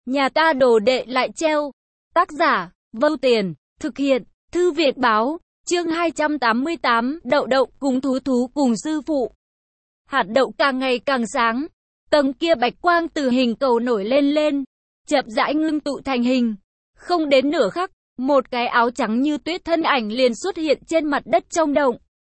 Nhà ta đồ đệ lại treo. Tác giả, Vâu Tiền, thực hiện, Thư viện báo, chương 288, đậu đậu cùng thú thú cùng sư phụ. Hạt đậu càng ngày càng sáng, tầng kia bạch quang từ hình cầu nổi lên, chậm rãi ngưng tụ thành hình. Không đến nửa khắc, một cái áo trắng như tuyết thân ảnh liền xuất hiện trên mặt đất trong động.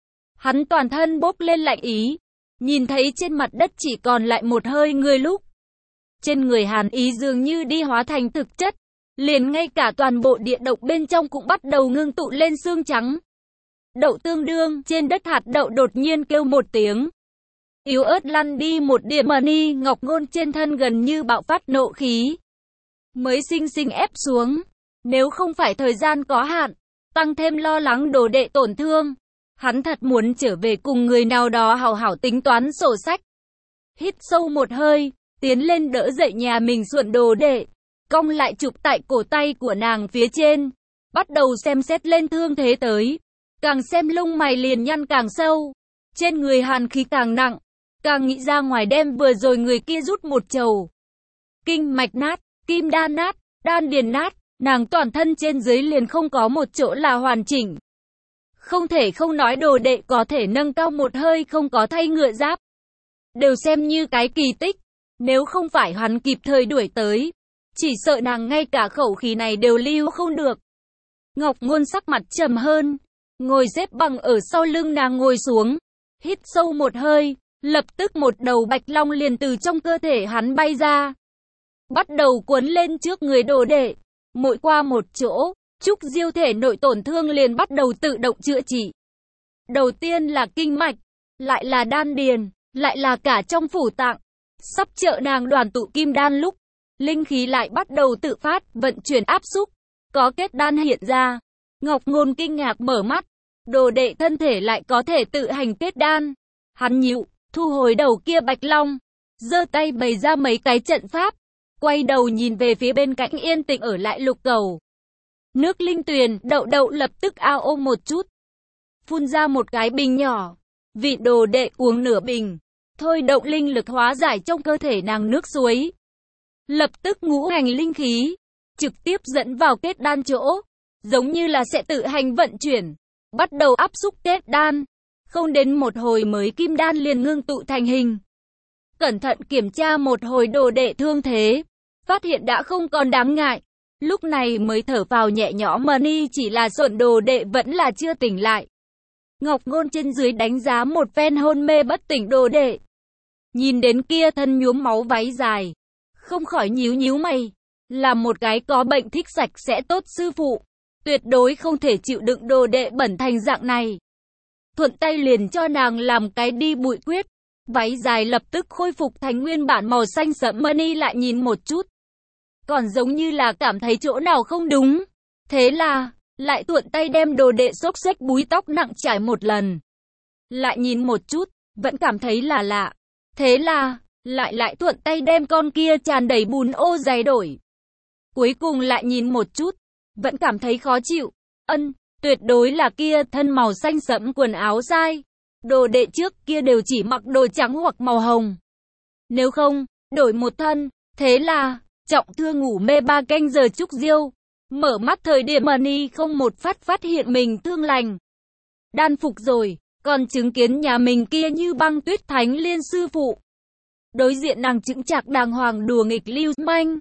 Hắn toàn thân bốc lên lạnh ý, nhìn thấy trên mặt đất chỉ còn lại một hơi người lúc. Trên người hàn ý dường như đi hóa thành thực chất, liền ngay cả toàn bộ địa động bên trong cũng bắt đầu ngưng tụ lên xương trắng. Đậu tương đương, trên đất hạt đậu đột nhiên kêu một tiếng. Yếu ớt lăn đi một điểm Mani Ngọc Ngôn trên thân gần như bạo phát nộ khí. Mới sinh sinh ép xuống, nếu không phải thời gian có hạn, tăng thêm lo lắng đồ đệ tổn thương, hắn thật muốn trở về cùng người nào đó hào hảo tính toán sổ sách. Hít sâu một hơi, tiến lên đỡ dậy nhà mình xuẩn đồ đệ, cong lại chụp tại cổ tay của nàng phía trên, bắt đầu xem xét lên thương thế tới. Càng xem lông mày liền nhăn càng sâu, trên người hàn khí càng nặng, càng nghĩ ra ngoài đem vừa rồi người kia rút một chầu. Kinh mạch nát, kim đan nát, đan điền nát, nàng toàn thân trên dưới liền không có một chỗ là hoàn chỉnh. Không thể không nói đồ đệ có thể nâng cao một hơi không có thay ngựa giáp, đều xem như cái kỳ tích. Nếu không phải hắn kịp thời đuổi tới, chỉ sợ nàng ngay cả khẩu khí này đều lưu không được. Ngọc Ngôn sắc mặt trầm hơn, ngồi xếp bằng ở sau lưng nàng ngồi xuống, hít sâu một hơi, lập tức một đầu bạch long liền từ trong cơ thể hắn bay ra, bắt đầu cuốn lên trước người đồ đệ. Mỗi qua một chỗ, Trúc Diêu thể nội tổn thương liền bắt đầu tự động chữa trị. Đầu tiên là kinh mạch, lại là đan điền, lại là cả trong phủ tạng. Sắp trợ nàng đoàn tụ kim đan lúc, linh khí lại bắt đầu tự phát, vận chuyển áp xúc, có kết đan hiện ra. Ngọc Ngôn kinh ngạc mở mắt, đồ đệ thân thể lại có thể tự hành kết đan. Hắn nhíu, thu hồi đầu kia bạch long, giơ tay bày ra mấy cái trận pháp, quay đầu nhìn về phía bên cạnh yên tĩnh ở lại lục cầu. Nước linh tuyền, đậu đậu lập tức ao ôm một chút, phun ra một cái bình nhỏ, vị đồ đệ uống nửa bình. Thôi động linh lực hóa giải trong cơ thể nàng nước suối. Lập tức ngũ hành linh khí, trực tiếp dẫn vào kết đan chỗ, giống như là sẽ tự hành vận chuyển, bắt đầu áp xúc kết đan. Không đến một hồi mới kim đan liền ngưng tụ thành hình. Cẩn thận kiểm tra một hồi đồ đệ thương thế, phát hiện đã không còn đáng ngại. Lúc này mới thở vào nhẹ nhõm Mani chỉ là xuẩn đồ đệ vẫn là chưa tỉnh lại. Ngọc Ngôn trên dưới đánh giá một phen hôn mê bất tỉnh đồ đệ. Nhìn đến kia thân nhuốm máu váy dài, không khỏi nhíu nhíu mày. Là một cái có bệnh thích sạch sẽ tốt sư phụ, tuyệt đối không thể chịu đựng đồ đệ bẩn thành dạng này. Thuận tay liền cho nàng làm cái đi bụi quyết. Váy dài lập tức khôi phục thành nguyên bản màu xanh sẫm. Mani lại nhìn một chút, còn giống như là cảm thấy chỗ nào không đúng. Thế là lại thuận tay đem đồ đệ xốc xếch búi tóc nặng trải một lần. Lại nhìn một chút, vẫn cảm thấy là lạ. Thế là lại thuận tay đem con kia tràn đầy bùn ô giày đổi. Cuối cùng lại nhìn một chút, vẫn cảm thấy khó chịu. Tuyệt đối là kia thân màu xanh sẫm quần áo sai. Đồ đệ trước kia đều chỉ mặc đồ trắng hoặc màu hồng. Nếu không, đổi một thân. Thế là trọng thương ngủ mê 3 canh giờ. Trúc Diêu mở mắt thời điểm Mani không một phát hiện mình thương lành. Đan phục rồi, còn chứng kiến nhà mình kia như băng tuyết thánh liên sư phụ. Đối diện nàng chững chạc đàng hoàng đùa nghịch lưu manh.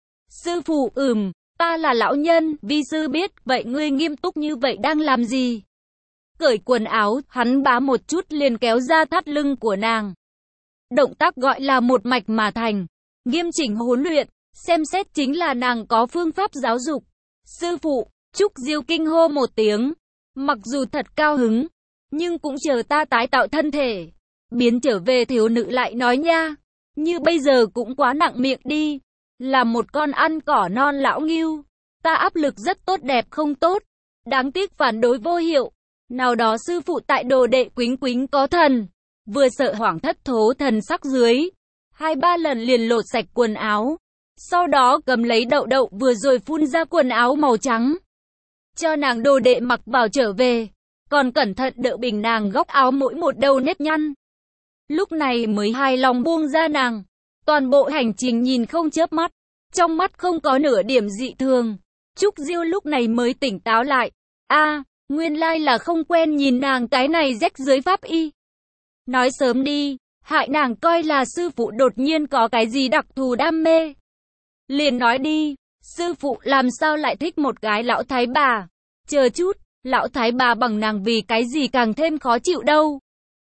Sư phụ, ta là lão nhân, vi sư biết, vậy ngươi nghiêm túc như vậy đang làm gì? Cởi quần áo, hắn bá một chút liền kéo ra thắt lưng của nàng. Động tác gọi là một mạch mà thành, nghiêm chỉnh huấn luyện, xem xét chính là nàng có phương pháp giáo dục. Sư phụ, Trúc Diêu kinh hô một tiếng, mặc dù thật cao hứng, nhưng cũng chờ ta tái tạo thân thể, biến trở về thiếu nữ lại nói nha, như bây giờ cũng quá nặng miệng đi, là một con ăn cỏ non lão ngưu, ta áp lực rất tốt đẹp không tốt, đáng tiếc phản đối vô hiệu. Nào đó sư phụ tại đồ đệ quýnh có thần, vừa sợ hoảng thất thố thần sắc dưới, 2-3 lần liền lột sạch quần áo, sau đó cầm lấy đậu đậu vừa rồi phun ra quần áo màu trắng, cho nàng đồ đệ mặc vào trở về, còn cẩn thận đỡ bình nàng góc áo mỗi một đầu nếp nhăn. Lúc này mới hài lòng buông ra nàng, toàn bộ hành trình nhìn không chớp mắt, trong mắt không có nửa điểm dị thường. Trúc Diêu lúc này mới tỉnh táo lại. Nguyên lai là không quen nhìn nàng cái này rách dưới pháp y. Nói sớm đi, hại nàng coi là sư phụ đột nhiên có cái gì đặc thù đam mê. Liền nói đi, sư phụ làm sao lại thích một cái lão thái bà. Chờ chút, lão thái bà bằng nàng vì cái gì càng thêm khó chịu đâu.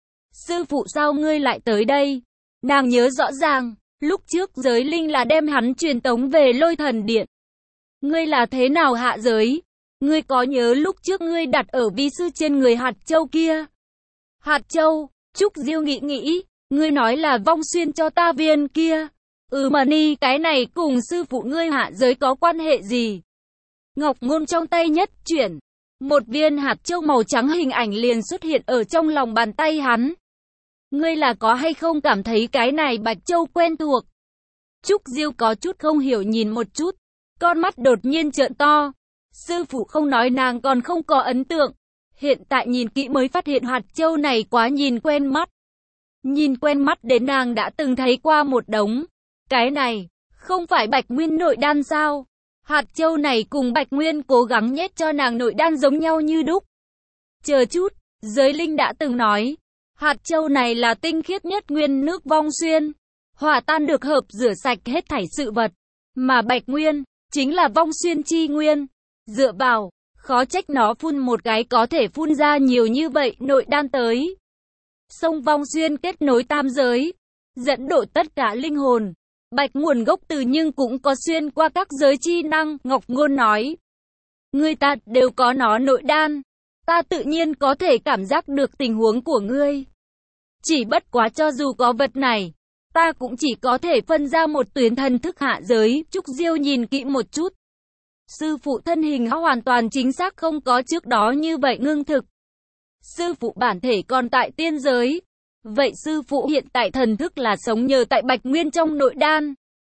Sư phụ sao ngươi lại tới đây? Nàng nhớ rõ ràng, lúc trước giới linh là đem hắn truyền tống về Lôi Thần Điện. Ngươi là thế nào hạ giới? Ngươi có nhớ lúc trước ngươi đặt ở vi sư trên người hạt châu kia? Hạt châu, Trúc Diêu nghĩ, ngươi nói là vong xuyên cho ta viên kia. Mà ni, cái này cùng sư phụ ngươi hạ giới có quan hệ gì? Ngọc Ngôn trong tay nhất chuyển, một viên hạt châu màu trắng hình ảnh liền xuất hiện ở trong lòng bàn tay hắn. Ngươi là có hay không cảm thấy cái này bạch châu quen thuộc? Trúc Diêu có chút không hiểu nhìn một chút, con mắt đột nhiên trợn to. Sư phụ không nói nàng còn không có ấn tượng. Hiện tại nhìn kỹ mới phát hiện hạt châu này quá nhìn quen mắt. Nhìn quen mắt đến nàng đã từng thấy qua một đống. Cái này, không phải Bạch Nguyên nội đan sao? Hạt châu này cùng Bạch Nguyên cố gắng nhét cho nàng nội đan giống nhau như đúc. Chờ chút, giới linh đã từng nói, hạt châu này là tinh khiết nhất nguyên nước vong xuyên. Hòa tan được hợp rửa sạch hết thảy sự vật. Mà Bạch Nguyên, chính là vong xuyên chi nguyên. Dựa vào, khó trách nó phun một cái có thể phun ra nhiều như vậy nội đan tới. Sông vong xuyên kết nối tam giới, dẫn độ tất cả linh hồn. Bạch nguồn gốc từ nhưng cũng có xuyên qua các giới chi năng, Ngọc Ngôn nói. Ngươi ta đều có nó nội đan. Ta tự nhiên có thể cảm giác được tình huống của ngươi. Chỉ bất quá cho dù có vật này, ta cũng chỉ có thể phân ra một tuyến thần thức hạ giới. Trúc Diêu nhìn kỹ một chút. Sư phụ thân hình hoàn toàn chính xác không có trước đó như vậy ngưng thực. Sư phụ bản thể còn tại tiên giới. Vậy sư phụ hiện tại thần thức là sống nhờ tại Bạch Nguyên trong nội đan.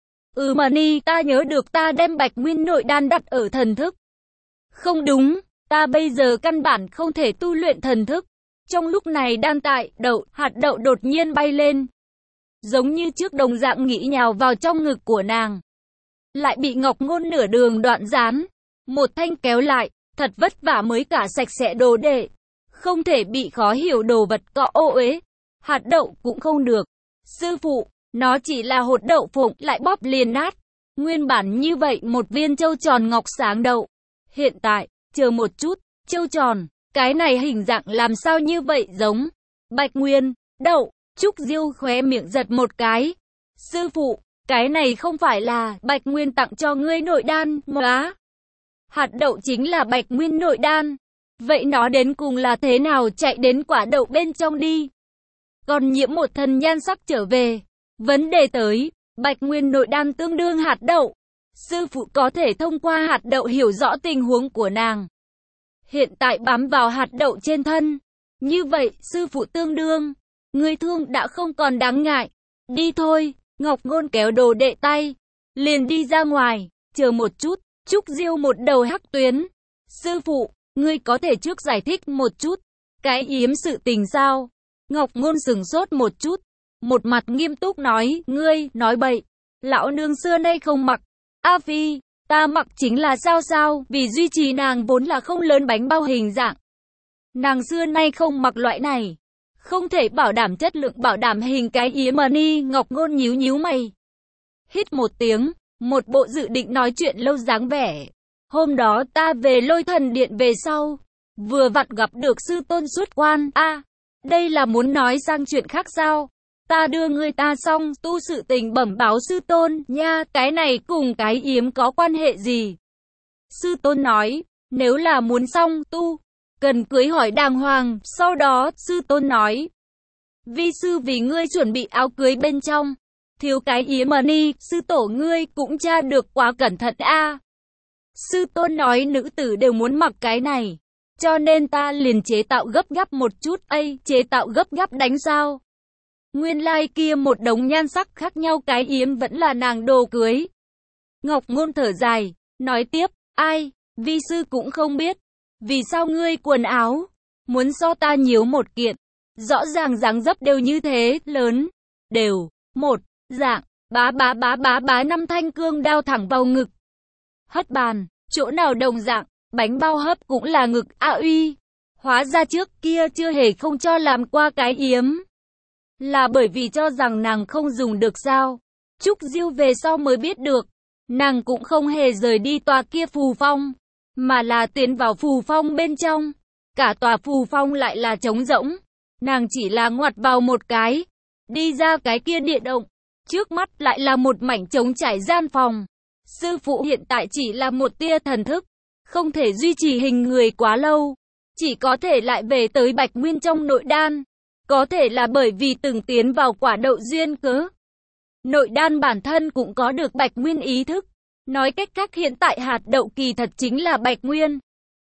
Mà ni, ta nhớ được ta đem Bạch Nguyên nội đan đặt ở thần thức. Không đúng, ta bây giờ căn bản không thể tu luyện thần thức. Trong lúc này đan tại đậu, hạt đậu đột nhiên bay lên. Giống như trước đồng dạng nghĩ nhào vào trong ngực của nàng. Lại bị Ngọc Ngôn nửa đường đoạn gián. Một thanh kéo lại, thật vất vả mới cả sạch sẽ đồ đệ. Không thể bị khó hiểu đồ vật cọ ô uế. Hạt đậu cũng không được. Sư phụ, nó chỉ là hột đậu phụng lại bóp liền nát. Nguyên bản như vậy một viên châu tròn ngọc sáng đậu. Hiện tại, chờ một chút, châu tròn, cái này hình dạng làm sao như vậy giống. Bạch Nguyên, đậu, Trúc Diêu khóe miệng giật một cái. Sư phụ, cái này không phải là Bạch Nguyên tặng cho ngươi nội đan mà. Hạt đậu chính là Bạch Nguyên nội đan. Vậy nó đến cùng là thế nào chạy đến quả đậu bên trong đi? Còn nhiễm một thần nhan sắc trở về. Vấn đề tới, Bạch Nguyên nội đan tương đương hạt đậu. Sư phụ có thể thông qua hạt đậu hiểu rõ tình huống của nàng. Hiện tại bám vào hạt đậu trên thân. Như vậy, sư phụ tương đương. Người thương đã không còn đáng ngại. Đi thôi, Ngọc Ngôn kéo đồ đệ tay. Liền đi ra ngoài, chờ một chút, Trúc Diêu một đầu hắc tuyến. Sư phụ, ngươi có thể trước giải thích một chút. Cái yếm sự tình sao? Ngọc Ngôn sừng sốt một chút. Một mặt nghiêm túc nói, ngươi, nói bậy. Lão nương xưa nay không mặc. A Phi, ta mặc chính là sao, vì duy trì nàng vốn là không lớn bánh bao hình dạng. Nàng xưa nay không mặc loại này. Không thể bảo đảm chất lượng, bảo đảm hình cái yếm mà ni. Ngọc Ngôn nhíu mày. Hít một tiếng, một bộ dự định nói chuyện lâu dáng vẻ. Hôm đó ta về Lôi Thần Điện về sau. Vừa vặn gặp được sư tôn xuất quan. Đây là muốn nói sang chuyện khác sao? Ta đưa người ta xong tu sự tình bẩm báo sư tôn nha, cái này cùng cái yếm có quan hệ gì? Sư tôn nói, nếu là muốn xong tu, cần cưới hỏi đàng hoàng. Sau đó, sư tôn nói, vi sư vì ngươi chuẩn bị áo cưới bên trong. Thiếu cái yếm mà ni, sư tổ ngươi cũng tra được quá cẩn thận a. Sư tôn nói nữ tử đều muốn mặc cái này. Cho nên ta liền chế tạo gấp gáp một chút. Chế tạo gấp gáp đánh sao? Nguyên lai kia một đống nhan sắc khác nhau cái yếm vẫn là nàng đồ cưới. Ngọc Ngôn thở dài, nói tiếp, vi sư cũng không biết. Vì sao ngươi quần áo muốn so ta nhiều một kiện? Rõ ràng dáng dấp đều như thế, lớn, đều, một dạng. Bá, 5 thanh cương đao thẳng vào ngực. Hất bàn, chỗ nào đồng dạng, bánh bao hấp cũng là ngực A Uy. Hóa ra trước kia chưa hề không cho làm qua cái yếm. Là bởi vì cho rằng nàng không dùng được sao. Trúc Diêu về sau mới biết được, nàng cũng không hề rời đi tòa kia phù phong, mà là tiến vào phù phong bên trong. Cả tòa phù phong lại là trống rỗng. Nàng chỉ là ngoặt vào một cái, đi ra cái kia địa động. Trước mắt lại là một mảnh trống trải gian phòng. Sư phụ hiện tại chỉ là một tia thần thức, không thể duy trì hình người quá lâu. Chỉ có thể lại về tới Bạch Nguyên trong nội đan. Có thể là bởi vì từng tiến vào quả đậu duyên cớ. Nội đan bản thân cũng có được Bạch Nguyên ý thức. Nói cách khác hiện tại hạt đậu kỳ thật chính là Bạch Nguyên.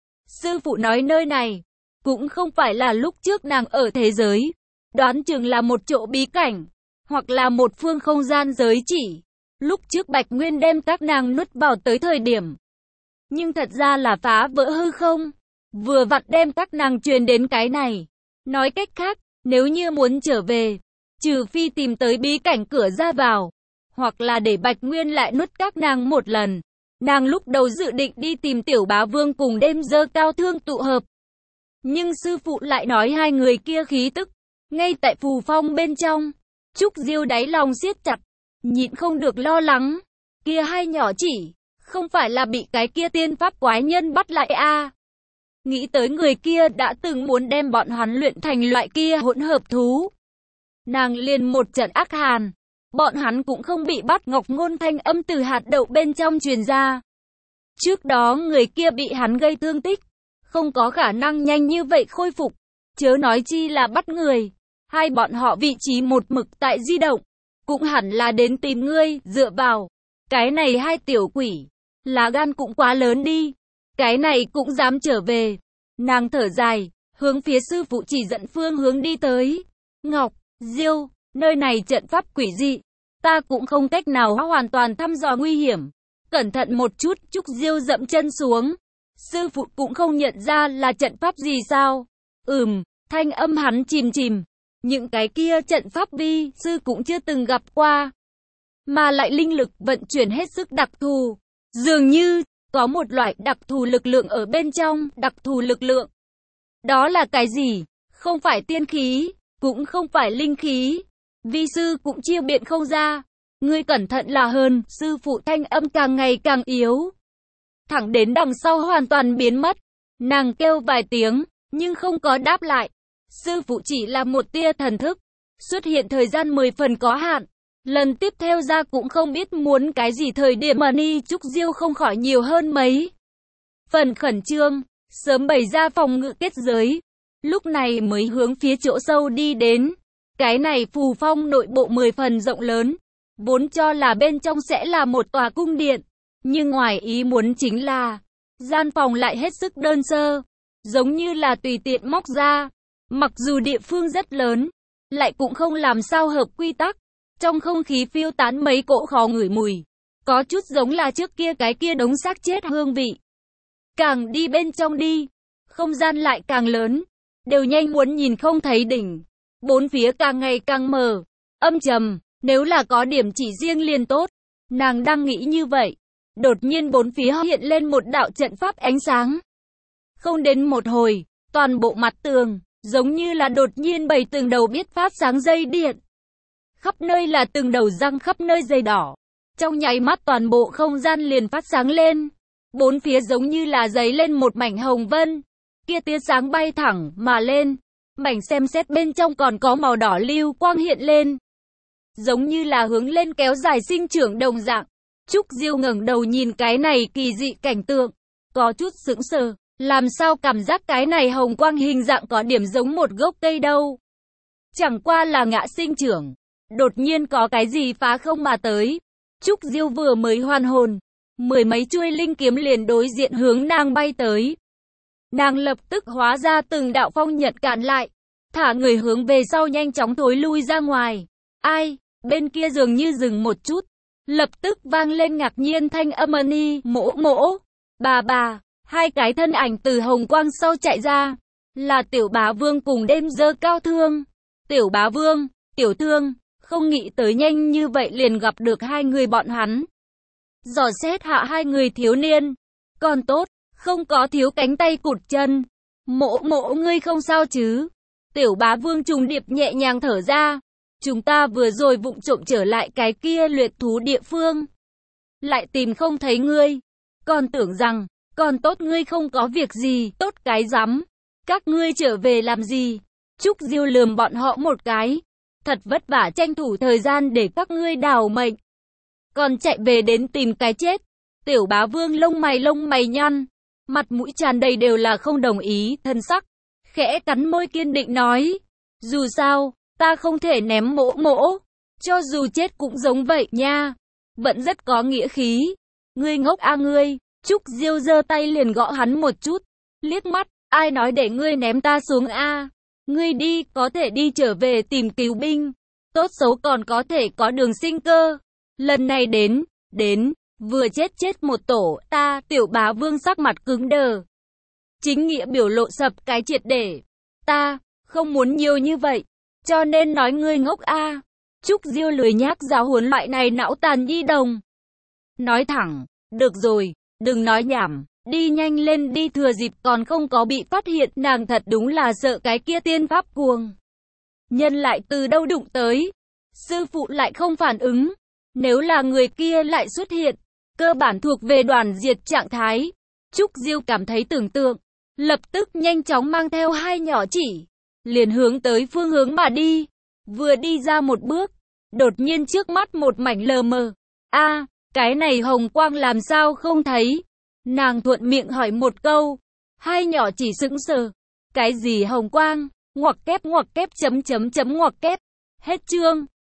Sư phụ nói nơi này cũng không phải là lúc trước nàng ở thế giới. Đoán chừng là một chỗ bí cảnh, hoặc là một phương không gian giới chỉ. Lúc trước Bạch Nguyên đem các nàng nuốt vào tới thời điểm. Nhưng thật ra là phá vỡ hư không. Vừa vặn đem các nàng truyền đến cái này. Nói cách khác, nếu như muốn trở về, trừ phi tìm tới bí cảnh cửa ra vào, hoặc là để Bạch Nguyên lại nuốt các nàng một lần. Nàng lúc đầu dự định đi tìm Tiểu Bá Vương cùng đêm dơ cao thương tụ hợp. Nhưng sư phụ lại nói hai người kia khí tức, ngay tại phù phong bên trong. Trúc Diêu đáy lòng siết chặt, nhịn không được lo lắng. Kia hai nhỏ chỉ, không phải là bị cái kia tiên pháp quái nhân bắt lại à? Nghĩ tới người kia đã từng muốn đem bọn hắn luyện thành loại kia hỗn hợp thú. Nàng liền một trận ác hàn. Bọn hắn cũng không bị bắt. Ngọc ngôn thanh âm từ hạt đậu bên trong truyền ra. Trước đó người kia bị hắn gây thương tích, không có khả năng nhanh như vậy khôi phục. Chớ nói chi là bắt người. Hai bọn họ vị trí một mực tại di động, cũng hẳn là đến tìm ngươi, dựa vào. Cái này hai tiểu quỷ, lá gan cũng quá lớn đi. Cái này cũng dám trở về. Nàng thở dài, hướng phía sư phụ chỉ dẫn phương hướng đi tới. Ngọc, Diêu, nơi này trận pháp quỷ dị. Ta cũng không cách nào hoàn toàn thăm dò nguy hiểm. Cẩn thận một chút. Trúc Diêu dậm chân xuống. Sư phụ cũng không nhận ra là trận pháp gì sao? Thanh âm hắn chìm. Những cái kia trận pháp vi sư cũng chưa từng gặp qua. Mà lại linh lực vận chuyển hết sức đặc thù. Dường như có một loại đặc thù lực lượng ở bên trong. Đặc thù lực lượng. Đó là cái gì? Không phải tiên khí, cũng không phải linh khí. Vi sư cũng chiêu biện không ra. Ngươi cẩn thận là hơn. Sư phụ thanh âm càng ngày càng yếu. Thẳng đến đằng sau hoàn toàn biến mất. Nàng kêu vài tiếng, nhưng không có đáp lại. Sư phụ chỉ là một tia thần thức. Xuất hiện thời gian 10 phần có hạn. Lần tiếp theo ra cũng không biết muốn cái gì thời điểm mà Ni Trúc Diêu không khỏi nhiều hơn mấy phần khẩn trương. Sớm bày ra phòng ngự kết giới. Lúc này mới hướng phía chỗ sâu đi đến. Cái này phù phong nội bộ 10 phần rộng lớn. Vốn cho là bên trong sẽ là một tòa cung điện. Nhưng ngoài ý muốn chính là gian phòng lại hết sức đơn sơ. Giống như là tùy tiện móc ra. Mặc dù địa phương rất lớn, lại cũng không làm sao hợp quy tắc. Trong không khí phiêu tán mấy cỗ khó ngửi mùi. Có chút giống là trước kia cái kia đống xác chết hương vị. Càng đi bên trong đi, không gian lại càng lớn. Đều nhanh muốn nhìn không thấy đỉnh. Bốn phía càng ngày càng mờ, âm trầm. Nếu là có điểm chỉ riêng liền tốt. Nàng đang nghĩ như vậy. Đột nhiên bốn phía hiện lên một đạo trận pháp ánh sáng. Không đến một hồi, toàn bộ mặt tường giống như là đột nhiên bầy từng đầu biết phát sáng dây điện. Khắp nơi là từng đầu răng, khắp nơi dây đỏ. Trong nháy mắt toàn bộ không gian liền phát sáng lên. Bốn phía giống như là giấy lên một mảnh hồng vân. Kia tia sáng bay thẳng mà lên. Mảnh xem xét bên trong còn có màu đỏ lưu quang hiện lên. Giống như là hướng lên kéo dài sinh trưởng đồng dạng. Trúc Diêu ngẩng đầu nhìn cái này kỳ dị cảnh tượng. Có chút sững sờ. Làm sao cảm giác cái này hồng quang hình dạng có điểm giống một gốc cây đâu. Chẳng qua là ngã sinh trưởng. Đột nhiên có cái gì phá không mà tới. Trúc Diêu vừa mới hoàn hồn. Mười mấy chuôi linh kiếm liền đối diện hướng nàng bay tới. Nàng lập tức hóa ra từng đạo phong nhận cản lại. Thả người hướng về sau nhanh chóng thối lui ra ngoài. Ai? Bên kia dường như dừng một chút. Lập tức vang lên ngạc nhiên thanh âm Ni mỗ. Bà. Hai cái thân ảnh từ hồng quang sau chạy ra. Là Tiểu Bá Vương cùng đêm dơ cao thương. Tiểu Bá Vương, Tiểu Thương. Không nghĩ tới nhanh như vậy liền gặp được hai người bọn hắn. Dò xét hạ hai người thiếu niên. Còn tốt, không có thiếu cánh tay cụt chân. Mộ mộ ngươi không sao chứ? Tiểu Bá Vương trùng điệp nhẹ nhàng thở ra. Chúng ta vừa rồi vụng trộm trở lại cái kia luyện thú địa phương. Lại tìm không thấy ngươi. Còn tưởng rằng, còn tốt ngươi không có việc gì, tốt cái rắm. Các ngươi trở về làm gì? Trúc Diêu lườm bọn họ một cái. Thật vất vả tranh thủ thời gian để các ngươi đào mệnh. Còn chạy về đến tìm cái chết. Tiểu Bá Vương lông mày nhăn. Mặt mũi tràn đầy đều là không đồng ý, thân sắc. Khẽ cắn môi kiên định nói. Dù sao, ta không thể ném mỗ mỗ. Cho dù chết cũng giống vậy nha. Vẫn rất có nghĩa khí. Ngươi ngốc a ngươi. Trúc Diêu giơ tay liền gõ hắn một chút. Liếc mắt, ai nói để ngươi ném ta xuống a? Ngươi đi, có thể đi trở về tìm cứu binh. Tốt xấu còn có thể có đường sinh cơ. Lần này đến, vừa chết một tổ, ta, Tiểu Bá Vương sắc mặt cứng đờ. Chính nghĩa biểu lộ sập cái triệt để. Ta, không muốn nhiều như vậy, cho nên nói ngươi ngốc a. Trúc Diêu lười nhác giáo huấn loại này não tàn nhi đồng. Nói thẳng, được rồi, đừng nói nhảm, đi nhanh lên đi thừa dịp còn không có bị phát hiện, nàng thật đúng là sợ cái kia tiên pháp cuồng. Nhân lại từ đâu đụng tới, sư phụ lại không phản ứng, nếu là người kia lại xuất hiện, cơ bản thuộc về đoàn diệt trạng thái. Trúc Diêu cảm thấy tưởng tượng, lập tức nhanh chóng mang theo hai nhỏ chỉ, liền hướng tới phương hướng mà đi. Vừa đi ra một bước, đột nhiên trước mắt một mảnh lờ mờ. A, cái này hồng quang làm sao không thấy? Nàng thuận miệng hỏi một câu. Hai nhỏ chỉ sững sờ. Cái gì hồng quang? Ngoặc kép ngoặc kép chấm chấm chấm ngoặc kép. Hết chương.